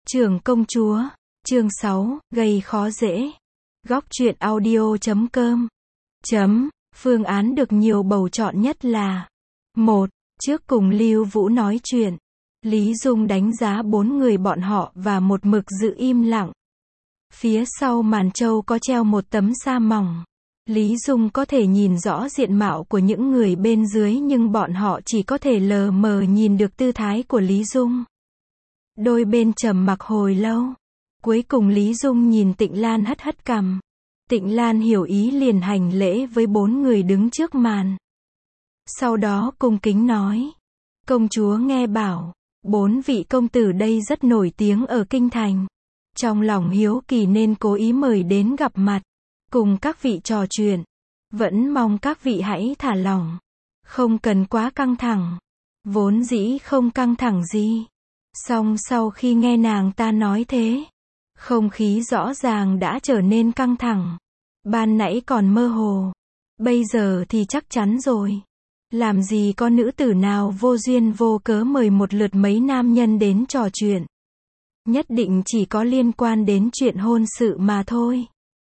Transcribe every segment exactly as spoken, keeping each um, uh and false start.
Trưởng công chúa, chương sáu, gây khó dễ. Góc truyện audio chấm com. Chấm, phương án được nhiều bầu chọn nhất là một. Trước cùng Lưu Vũ nói chuyện, Lý Dung đánh giá bốn người bọn họ và một mực giữ im lặng. Phía sau màn trâu có treo một tấm sa mỏng. Lý Dung có thể nhìn rõ diện mạo của những người bên dưới nhưng bọn họ chỉ có thể lờ mờ nhìn được tư thái của Lý Dung. Đôi bên trầm mặc hồi lâu. Cuối cùng Lý Dung nhìn Tịnh Lan hất hất cằm. Tịnh Lan hiểu ý liền hành lễ với bốn người đứng trước màn. Sau đó cung kính nói. Công chúa nghe bảo, bốn vị công tử đây rất nổi tiếng ở kinh thành. Trong lòng hiếu kỳ nên cố ý mời đến gặp mặt, cùng các vị trò chuyện. Vẫn mong các vị hãy thả lỏng. Không cần quá căng thẳng. Vốn dĩ không căng thẳng gì. Song sau khi nghe nàng ta nói thế, không khí rõ ràng đã trở nên căng thẳng. Ban nãy còn mơ hồ, bây giờ thì chắc chắn rồi. Làm gì có nữ tử nào vô duyên vô cớ mời một lượt mấy nam nhân đến trò chuyện. Nhất định chỉ có liên quan đến chuyện hôn sự mà thôi.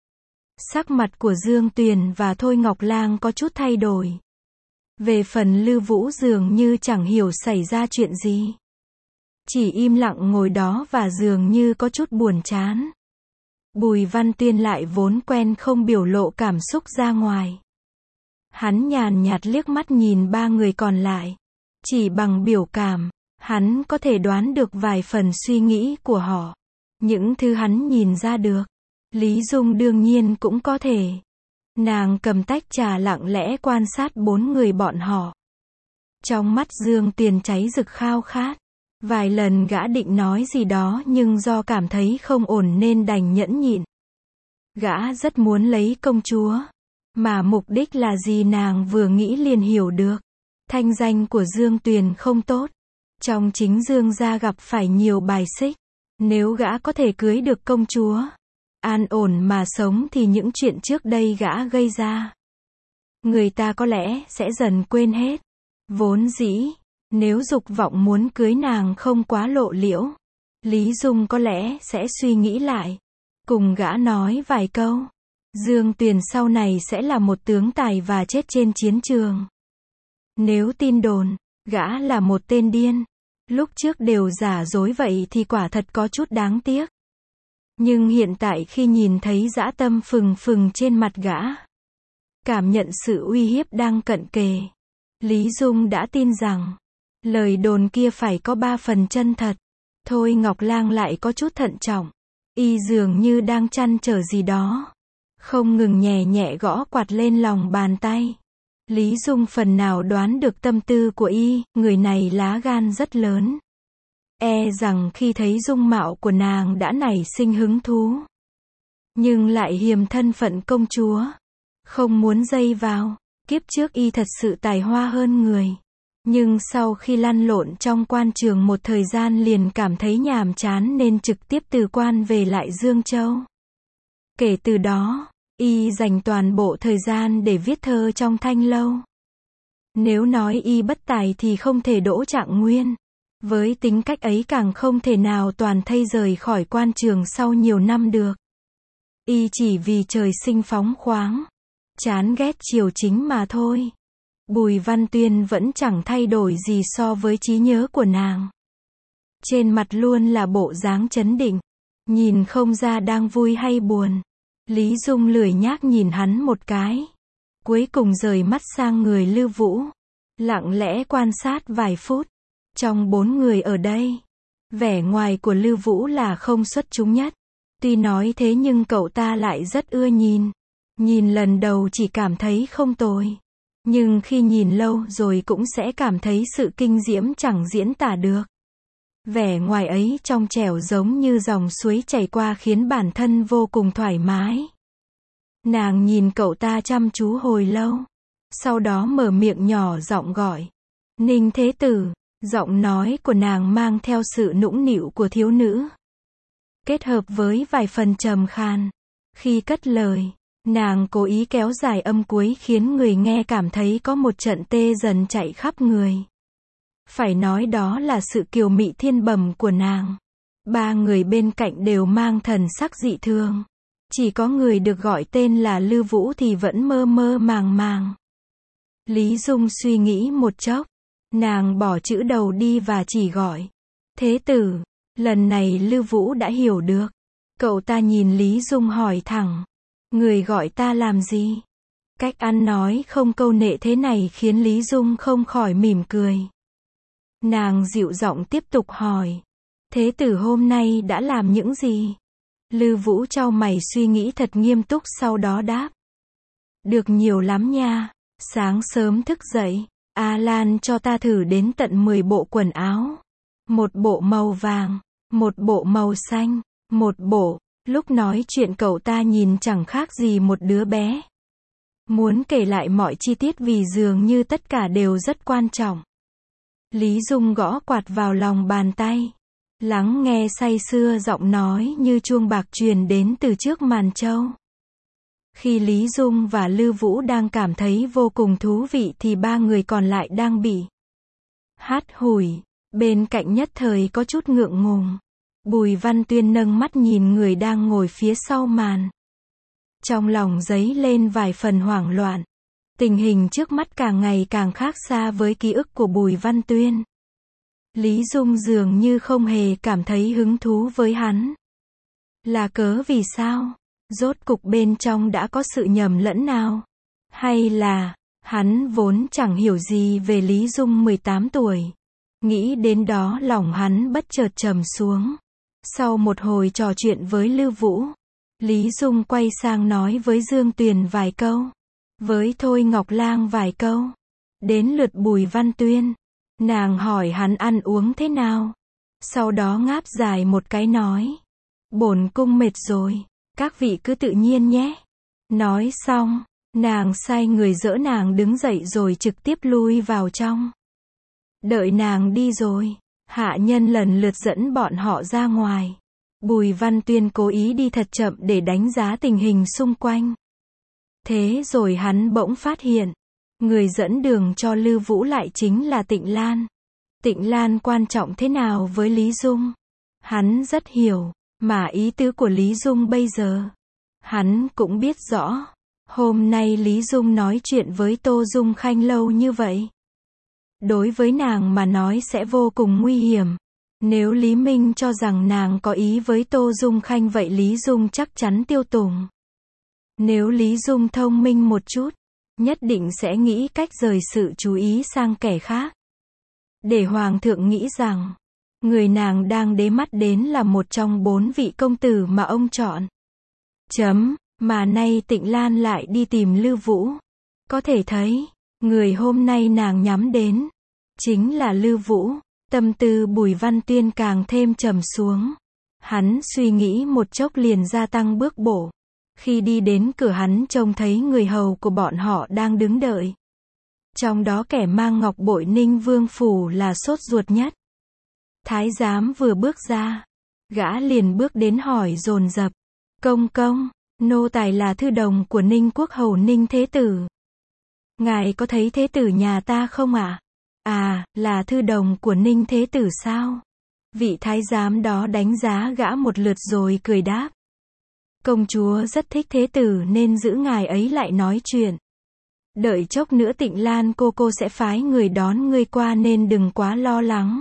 Sắc mặt của Dương Tuyền và Thôi Ngọc Lang có chút thay đổi. Về phần Lưu Vũ dường như chẳng hiểu xảy ra chuyện gì. Chỉ im lặng ngồi đó và dường như có chút buồn chán. Bùi Văn Tuyên lại vốn quen không biểu lộ cảm xúc ra ngoài. Hắn nhàn nhạt liếc mắt nhìn ba người còn lại. Chỉ bằng biểu cảm, hắn có thể đoán được vài phần suy nghĩ của họ. Những thứ hắn nhìn ra được, Lý Dung đương nhiên cũng có thể. Nàng cầm tách trà lặng lẽ quan sát bốn người bọn họ. Trong mắt Dương Tuyền cháy rực khao khát. Vài lần gã định nói gì đó nhưng do cảm thấy không ổn nên đành nhẫn nhịn. Gã rất muốn lấy công chúa. Mà mục đích là gì nàng vừa nghĩ liền hiểu được. Thanh danh của Dương Tuyền không tốt. Trong chính Dương gia gặp phải nhiều bài xích. Nếu gã có thể cưới được công chúa, an ổn mà sống thì những chuyện trước đây gã gây ra, người ta có lẽ sẽ dần quên hết. Vốn dĩ, nếu dục vọng muốn cưới nàng không quá lộ liễu, Lý Dung có lẽ sẽ suy nghĩ lại. Cùng gã nói vài câu. Dương Tuyền sau này sẽ là một tướng tài và chết trên chiến trường. Nếu tin đồn, gã là một tên điên. Lúc trước đều giả dối vậy thì quả thật có chút đáng tiếc. Nhưng hiện tại khi nhìn thấy dã tâm phừng phừng trên mặt gã, cảm nhận sự uy hiếp đang cận kề, Lý Dung đã tin rằng lời đồn kia phải có ba phần chân thật. Thôi Ngọc Lang lại có chút thận trọng. Y dường như đang trăn trở gì đó. Không ngừng nhẹ nhẹ gõ quạt lên lòng bàn tay. Lý Dung phần nào đoán được tâm tư của y, người này lá gan rất lớn. E rằng khi thấy dung mạo của nàng đã nảy sinh hứng thú. Nhưng lại hiềm thân phận công chúa. Không muốn dây vào. Kiếp trước y thật sự tài hoa hơn người. Nhưng sau khi lăn lộn trong quan trường một thời gian liền cảm thấy nhàm chán nên trực tiếp từ quan về lại Dương Châu. Kể từ đó, y dành toàn bộ thời gian để viết thơ trong thanh lâu. Nếu nói y bất tài thì không thể đỗ Trạng Nguyên. Với tính cách ấy càng không thể nào toàn thây rời khỏi quan trường sau nhiều năm được. Y chỉ vì trời sinh phóng khoáng, chán ghét triều chính mà thôi. Bùi Văn Tuyên vẫn chẳng thay đổi gì so với trí nhớ của nàng. Trên mặt luôn là bộ dáng trấn định, nhìn không ra đang vui hay buồn. Lý Dung lười nhác nhìn hắn một cái. Cuối cùng rời mắt sang người Lưu Vũ. Lặng lẽ quan sát vài phút. Trong bốn người ở đây, vẻ ngoài của Lưu Vũ là không xuất chúng nhất. Tuy nói thế nhưng cậu ta lại rất ưa nhìn. Nhìn lần đầu chỉ cảm thấy không tồi. Nhưng khi nhìn lâu rồi cũng sẽ cảm thấy sự kinh diễm chẳng diễn tả được. Vẻ ngoài ấy trong trẻo giống như dòng suối chảy qua khiến bản thân vô cùng thoải mái. Nàng nhìn cậu ta chăm chú hồi lâu. Sau đó mở miệng nhỏ giọng gọi. Ninh Thế Tử. Giọng nói của nàng mang theo sự nũng nịu của thiếu nữ. Kết hợp với vài phần trầm khan. Khi cất lời, nàng cố ý kéo dài âm cuối khiến người nghe cảm thấy có một trận tê dần chạy khắp người. Phải nói đó là sự kiều mị thiên bẩm của nàng. Ba người bên cạnh đều mang thần sắc dị thường. Chỉ có người được gọi tên là Lư Vũ thì vẫn mơ mơ màng màng. Lý Dung suy nghĩ một chốc. Nàng bỏ chữ đầu đi và chỉ gọi. Thế tử. Lần này Lư Vũ đã hiểu được. Cậu ta nhìn Lý Dung hỏi thẳng. Người gọi ta làm gì? Cách ăn nói không câu nệ thế này khiến Lý Dung không khỏi mỉm cười. Nàng dịu giọng tiếp tục hỏi. Thế tử hôm nay đã làm những gì? Lư Vũ chau mày suy nghĩ thật nghiêm túc sau đó đáp. Được nhiều lắm nha. Sáng sớm thức dậy, A Lan cho ta thử đến tận mười bộ quần áo. Một bộ màu vàng, một bộ màu xanh, một bộ. Lúc nói chuyện cậu ta nhìn chẳng khác gì một đứa bé. Muốn kể lại mọi chi tiết vì dường như tất cả đều rất quan trọng. Lý Dung gõ quạt vào lòng bàn tay. Lắng nghe say sưa giọng nói như chuông bạc truyền đến từ trước màn trâu. Khi Lý Dung và Lư Vũ đang cảm thấy vô cùng thú vị thì ba người còn lại đang bị hắt hủi. Bên cạnh nhất thời có chút ngượng ngùng. Bùi Văn Tuyên nâng mắt nhìn người đang ngồi phía sau màn. Trong lòng dấy lên vài phần hoảng loạn. Tình hình trước mắt càng ngày càng khác xa với ký ức của Bùi Văn Tuyên. Lý Dung dường như không hề cảm thấy hứng thú với hắn. Là cớ vì sao? Rốt cục bên trong đã có sự nhầm lẫn nào? Hay là, hắn vốn chẳng hiểu gì về Lý Dung mười tám tuổi. Nghĩ đến đó lòng hắn bất chợt trầm xuống. Sau một hồi trò chuyện với Lư Vũ, Lý Dung quay sang nói với Dương Tuyền vài câu. Với Thôi Ngọc Lang vài câu. Đến lượt Bùi Văn Tuyên. Nàng hỏi hắn ăn uống thế nào. Sau đó ngáp dài một cái nói. Bổn cung mệt rồi. Các vị cứ tự nhiên nhé. Nói xong, nàng sai người dỡ nàng đứng dậy rồi trực tiếp lui vào trong. Đợi nàng đi rồi, hạ nhân lần lượt dẫn bọn họ ra ngoài. Bùi Văn Tuyên cố ý đi thật chậm để đánh giá tình hình xung quanh. Thế rồi hắn bỗng phát hiện, người dẫn đường cho Lư Vũ lại chính là Tịnh Lan. Tịnh Lan quan trọng thế nào với Lý Dung? Hắn rất hiểu, mà ý tứ của Lý Dung bây giờ, hắn cũng biết rõ. Hôm nay Lý Dung nói chuyện với Tô Dung Khanh lâu như vậy. Đối với nàng mà nói sẽ vô cùng nguy hiểm. Nếu Lý Minh cho rằng nàng có ý với Tô Dung Khanh vậy Lý Dung chắc chắn tiêu tùng. Nếu Lý Dung thông minh một chút, nhất định sẽ nghĩ cách rời sự chú ý sang kẻ khác. Để Hoàng thượng nghĩ rằng, người nàng đang đế mắt đến là một trong bốn vị công tử mà ông chọn. Chấm, mà nay Tịnh Lan lại đi tìm Lư Vũ. Có thể thấy, người hôm nay nàng nhắm đến, chính là Lư Vũ. Tâm tư Bùi Văn Tuyên càng thêm trầm xuống. Hắn suy nghĩ một chốc liền gia tăng bước bộ. Khi đi đến cửa hắn trông thấy người hầu của bọn họ đang đứng đợi. Trong đó kẻ mang ngọc bội Ninh Vương phủ là sốt ruột nhất. Thái giám vừa bước ra, gã liền bước đến hỏi dồn dập. Công công, nô tài là thư đồng của Ninh Quốc hầu Ninh Thế Tử. Ngài có thấy Thế Tử nhà ta không ạ? À? À, là thư đồng của Ninh Thế Tử sao? Vị thái giám đó đánh giá gã một lượt rồi cười đáp. Công chúa rất thích Thế Tử nên giữ ngài ấy lại nói chuyện. Đợi chốc nữa Tịnh Lan cô cô sẽ phái người đón ngươi qua nên đừng quá lo lắng.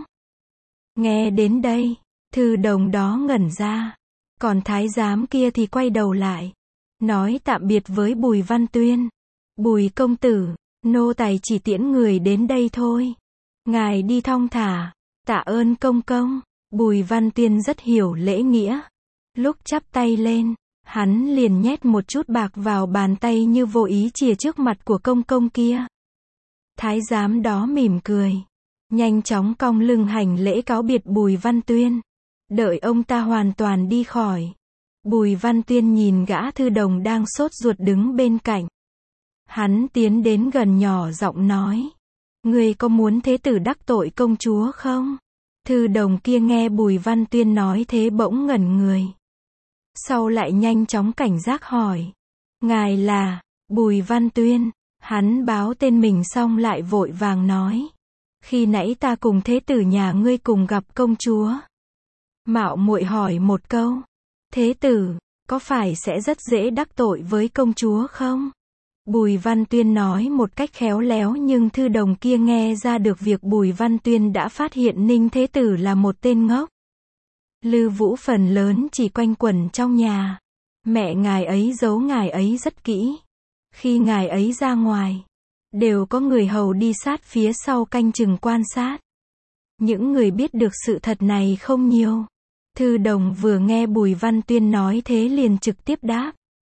Nghe đến đây, thư đồng đó ngẩn ra. Còn thái giám kia thì quay đầu lại. Nói tạm biệt với Bùi Văn Tuyên. Bùi công tử, nô tài chỉ tiễn người đến đây thôi. Ngài đi thong thả. Tạ ơn công công. Bùi Văn Tuyên rất hiểu lễ nghĩa. Lúc chắp tay lên, hắn liền nhét một chút bạc vào bàn tay như vô ý chìa trước mặt của công công kia. Thái giám đó mỉm cười. Nhanh chóng cong lưng hành lễ cáo biệt Bùi Văn Tuyên. Đợi ông ta hoàn toàn đi khỏi. Bùi Văn Tuyên nhìn gã thư đồng đang sốt ruột đứng bên cạnh. Hắn tiến đến gần nhỏ giọng nói. Ngươi có muốn Thế Tử đắc tội công chúa không? Thư đồng kia nghe Bùi Văn Tuyên nói thế bỗng ngẩn người. Sau lại nhanh chóng cảnh giác hỏi. Ngài là Bùi Văn Tuyên. Hắn báo tên mình xong lại vội vàng nói. Khi nãy ta cùng Thế Tử nhà ngươi cùng gặp công chúa. mạo muội hỏi một câu. Thế tử, có phải sẽ rất dễ đắc tội với công chúa không? Bùi Văn Tuyên nói một cách khéo léo nhưng thư đồng kia nghe ra được việc Bùi Văn Tuyên đã phát hiện Ninh Thế Tử là một tên ngốc. Lư Vũ phần lớn chỉ quanh quẩn trong nhà. Mẹ ngài ấy giấu ngài ấy rất kỹ. Khi ngài ấy ra ngoài, đều có người hầu đi sát phía sau canh chừng quan sát. Những người biết được sự thật này không nhiều. Thư đồng vừa nghe Bùi Văn Tuyên nói thế liền trực tiếp đáp.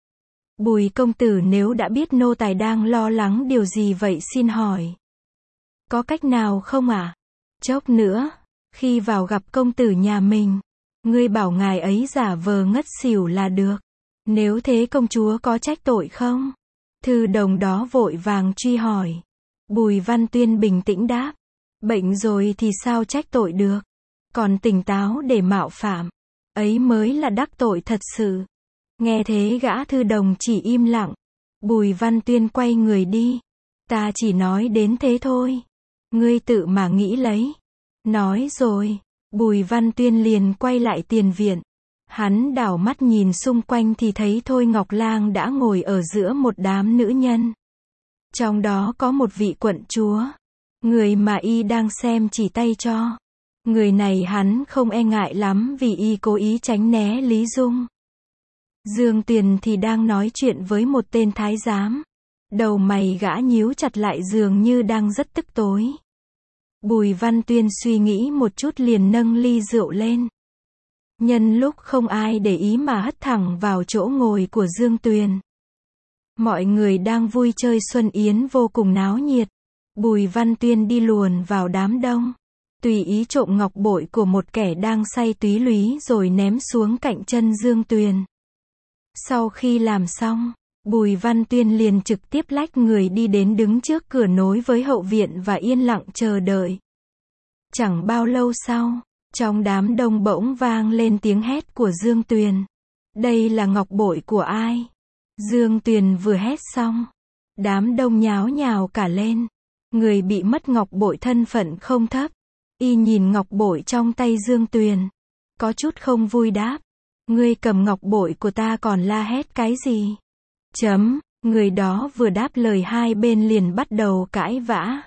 Bùi công tử nếu đã biết nô tài đang lo lắng điều gì vậy xin hỏi. Có cách nào không ạ? À? Chốc nữa, khi vào gặp công tử nhà mình, ngươi bảo ngài ấy giả vờ ngất xỉu là được. Nếu thế công chúa có trách tội không? Thư đồng đó vội vàng truy hỏi. Bùi Văn Tuyên bình tĩnh đáp. Bệnh rồi thì sao trách tội được? Còn tỉnh táo để mạo phạm. Ấy mới là đắc tội thật sự. Nghe thế gã thư đồng chỉ im lặng. Bùi Văn Tuyên quay người đi. Ta chỉ nói đến thế thôi. Ngươi tự mà nghĩ lấy. Nói rồi, Bùi Văn Tuyên liền quay lại tiền viện. Hắn đảo mắt nhìn xung quanh thì thấy Thôi Ngọc Lang đã ngồi ở giữa một đám nữ nhân. Trong đó có một vị quận chúa. Người mà y đang xem chỉ tay cho. Người này hắn không e ngại lắm vì y cố ý tránh né Lý Dung. Dương Tuyền thì đang nói chuyện với một tên thái giám. Đầu mày gã nhíu chặt lại dường như đang rất tức tối. Bùi Văn Tuyên suy nghĩ một chút liền nâng ly rượu lên. Nhân lúc không ai để ý mà hất thẳng vào chỗ ngồi của Dương Tuyền. Mọi người đang vui chơi Xuân Yến vô cùng náo nhiệt. Bùi Văn Tuyên đi luồn vào đám đông. Tùy ý trộm ngọc bội của một kẻ đang say túy lúy rồi ném xuống cạnh chân Dương Tuyền. Sau khi làm xong, Bùi Văn Tuyên liền trực tiếp lách người đi đến đứng trước cửa nối với hậu viện và yên lặng chờ đợi. Chẳng bao lâu sau, trong đám đông bỗng vang lên tiếng hét của Dương Tuyền. Đây là ngọc bội của ai? Dương Tuyền vừa hét xong, đám đông nháo nhào cả lên. Người bị mất ngọc bội thân phận không thấp. Y nhìn ngọc bội trong tay Dương Tuyền, có chút không vui đáp. Ngươi cầm ngọc bội của ta còn la hét cái gì? Chấm, người đó vừa đáp lời hai bên liền bắt đầu cãi vã.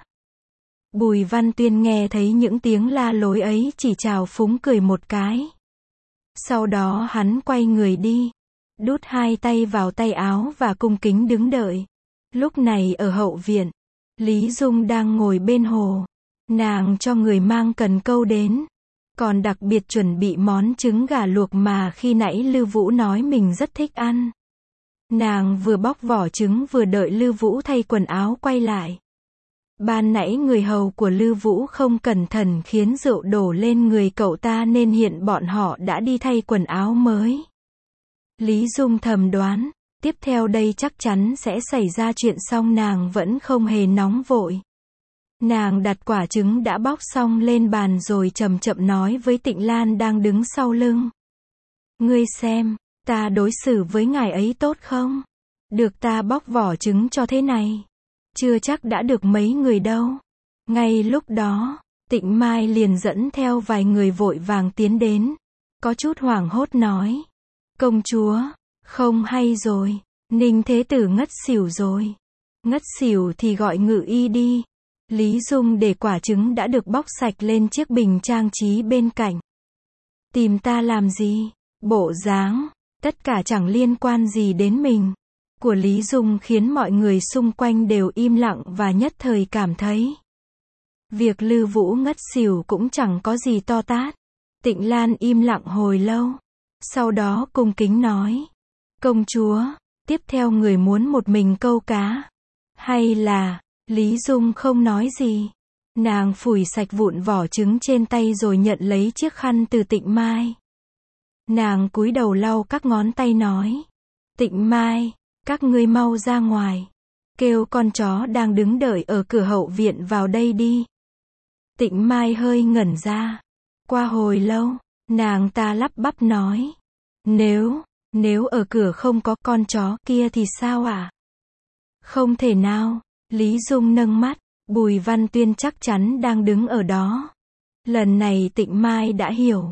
Bùi Văn Tuyên nghe thấy những tiếng la lối ấy chỉ trào phúng cười một cái. Sau đó hắn quay người đi, đút hai tay vào tay áo và cung kính đứng đợi. Lúc này ở hậu viện, Lý Dung đang ngồi bên hồ. Nàng cho người mang cần câu đến. Còn đặc biệt chuẩn bị món trứng gà luộc mà khi nãy Lư Vũ nói mình rất thích ăn. Nàng vừa bóc vỏ trứng vừa đợi Lư Vũ thay quần áo quay lại. Ban nãy người hầu của Lư Vũ không cẩn thận khiến rượu đổ lên người cậu ta nên hiện bọn họ đã đi thay quần áo mới. Lý Dung thầm đoán, tiếp theo đây chắc chắn sẽ xảy ra chuyện xong nàng vẫn không hề nóng vội. Nàng đặt quả trứng đã bóc xong lên bàn rồi chậm chậm nói với Tịnh Lan đang đứng sau lưng. Ngươi xem, ta đối xử với ngài ấy tốt không? Được ta bóc vỏ trứng cho thế này. Chưa chắc đã được mấy người đâu. Ngay lúc đó, Tịnh Mai liền dẫn theo vài người vội vàng tiến đến. Có chút hoảng hốt nói. Công chúa, không hay rồi, Ninh Thế Tử ngất xỉu rồi. Ngất xỉu thì gọi ngự y đi. Lý Dung để quả trứng đã được bóc sạch lên chiếc bình trang trí bên cạnh. Tìm ta làm gì? Bộ dáng, tất cả chẳng liên quan gì đến mình. Của Lý Dung khiến mọi người xung quanh đều im lặng và nhất thời cảm thấy. Việc Lư Vũ ngất xỉu cũng chẳng có gì to tát. Tịnh Lan im lặng hồi lâu. Sau đó cung kính nói. Công chúa, tiếp theo người muốn một mình câu cá. Hay là... Lý Dung không nói gì. Nàng phủi sạch vụn vỏ trứng trên tay rồi nhận lấy chiếc khăn từ Tịnh Mai. Nàng cúi đầu lau các ngón tay nói. Tịnh Mai, các ngươi mau ra ngoài. Kêu con chó đang đứng đợi ở cửa hậu viện vào đây đi. Tịnh Mai hơi ngẩn ra. Qua hồi lâu, nàng ta lắp bắp nói. Nếu, nếu ở cửa không có con chó kia thì sao ạ? À? Không thể nào. Lý Dung nâng mắt, Bùi Văn Tuyên chắc chắn đang đứng ở đó. Lần này Tịnh Mai đã hiểu.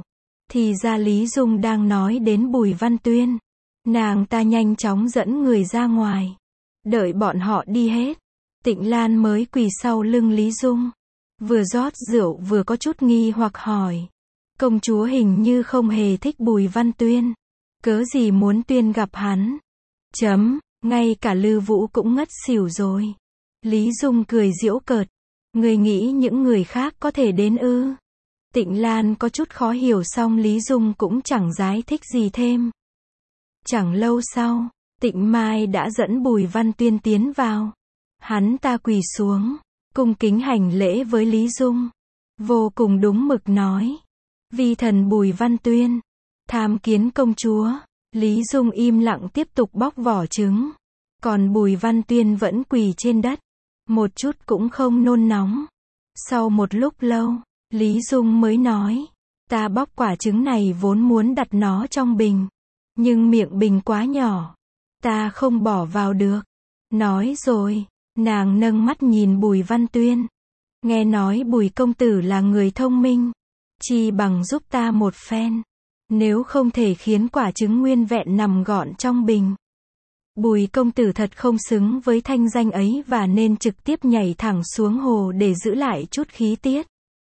Thì ra Lý Dung đang nói đến Bùi Văn Tuyên. Nàng ta nhanh chóng dẫn người ra ngoài. Đợi bọn họ đi hết, Tịnh Lan mới quỳ sau lưng Lý Dung. Vừa rót rượu vừa có chút nghi hoặc hỏi. Công chúa hình như không hề thích Bùi Văn Tuyên. Cớ gì muốn Tuyên gặp hắn? Chấm, ngay cả Lư Vũ cũng ngất xỉu rồi. Lý Dung cười giễu cợt. Người nghĩ những người khác có thể đến ư? Tịnh Lan có chút khó hiểu, xong Lý Dung cũng chẳng giải thích gì thêm. Chẳng lâu sau, Tịnh Mai đã dẫn Bùi Văn Tuyên tiến vào. Hắn ta quỳ xuống, cung kính hành lễ với Lý Dung. Vô cùng đúng mực nói. Vi thần Bùi Văn Tuyên, tham kiến công chúa. Lý Dung im lặng tiếp tục bóc vỏ trứng. Còn Bùi Văn Tuyên vẫn quỳ trên đất. Một chút cũng không nôn nóng. Sau một lúc lâu, Lý Dung mới nói. Ta bóc quả trứng này vốn muốn đặt nó trong bình. Nhưng miệng bình quá nhỏ. Ta không bỏ vào được. Nói rồi, nàng nâng mắt nhìn Bùi Văn Tuyên. Nghe nói Bùi công tử là người thông minh. Chi bằng giúp ta một phen. Nếu không thể khiến quả trứng nguyên vẹn nằm gọn trong bình. Bùi công tử thật không xứng với thanh danh ấy và nên trực tiếp nhảy thẳng xuống hồ để giữ lại chút khí tiết.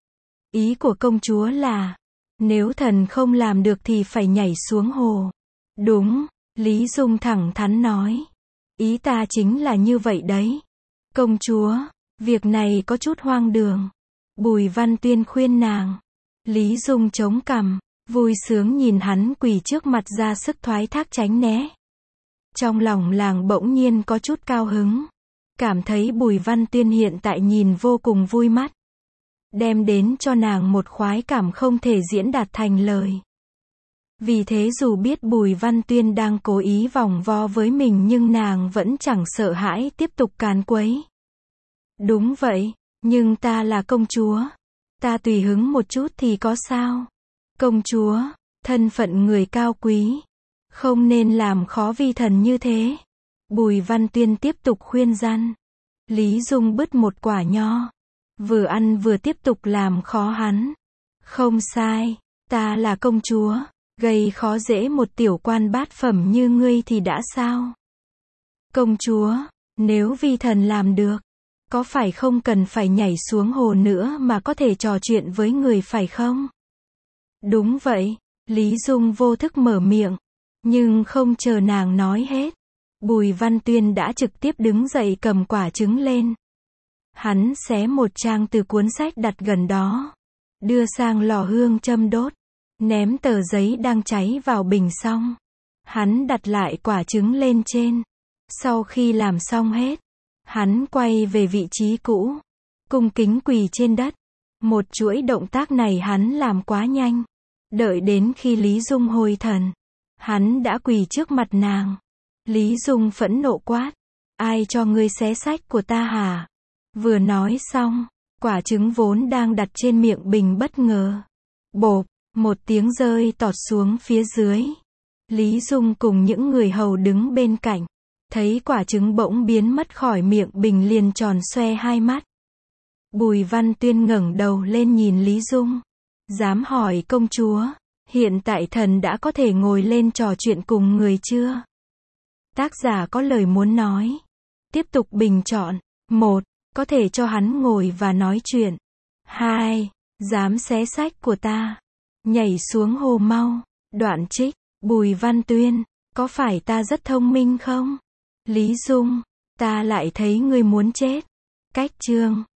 Ý của công chúa là, nếu thần không làm được thì phải nhảy xuống hồ. Đúng, Lý Dung thẳng thắn nói. Ý ta chính là như vậy đấy. Công chúa, việc này có chút hoang đường. Bùi Văn Tuyên khuyên nàng. Lý Dung chống cằm, vui sướng nhìn hắn quỳ trước mặt ra sức thoái thác tránh né. Trong lòng làng bỗng nhiên có chút cao hứng. Cảm thấy Bùi Văn Tuyên hiện tại nhìn vô cùng vui mắt. Đem đến cho nàng một khoái cảm không thể diễn đạt thành lời. Vì thế dù biết Bùi Văn Tuyên đang cố ý vòng vo với mình nhưng nàng vẫn chẳng sợ hãi tiếp tục càn quấy. Đúng vậy, nhưng ta là công chúa. Ta tùy hứng một chút thì có sao? Công chúa, thân phận người cao quý. Không nên làm khó vi thần như thế. Bùi Văn Tuyên tiếp tục khuyên răn. Lý Dung bứt một quả nho. Vừa ăn vừa tiếp tục làm khó hắn. Không sai, ta là công chúa. Gây khó dễ một tiểu quan bát phẩm như ngươi thì đã sao? Công chúa, nếu vi thần làm được, có phải không cần phải nhảy xuống hồ nữa mà có thể trò chuyện với người phải không? Đúng vậy, Lý Dung vô thức mở miệng. Nhưng không chờ nàng nói hết. Bùi Văn Tuyên đã trực tiếp đứng dậy cầm quả trứng lên. Hắn xé một trang từ cuốn sách đặt gần đó. Đưa sang lò hương châm đốt. Ném tờ giấy đang cháy vào bình xong. Hắn đặt lại quả trứng lên trên. Sau khi làm xong hết, hắn quay về vị trí cũ. Cung kính quỳ trên đất. Một chuỗi động tác này hắn làm quá nhanh. Đợi đến khi Lý Dung hồi thần, hắn đã quỳ trước mặt nàng. Lý Dung phẫn nộ quát. Ai cho ngươi xé sách của ta hả? Vừa nói xong, quả trứng vốn đang đặt trên miệng bình bất ngờ. Bộp, một tiếng rơi tọt xuống phía dưới. Lý Dung cùng những người hầu đứng bên cạnh. Thấy quả trứng bỗng biến mất khỏi miệng bình liền tròn xoe hai mắt. Bùi Văn Tuyên ngẩng đầu lên nhìn Lý Dung. Dám hỏi công chúa, hiện tại thần đã có thể ngồi lên trò chuyện cùng người chưa? Tác giả có lời muốn nói. Tiếp tục bình chọn. Một, có thể cho hắn ngồi và nói chuyện. Hai, dám xé sách của ta. Nhảy xuống hồ mau. Đoạn trích. Bùi Văn Tuyên, có phải ta rất thông minh không? Lý Dung, ta lại thấy ngươi muốn chết. Cách chương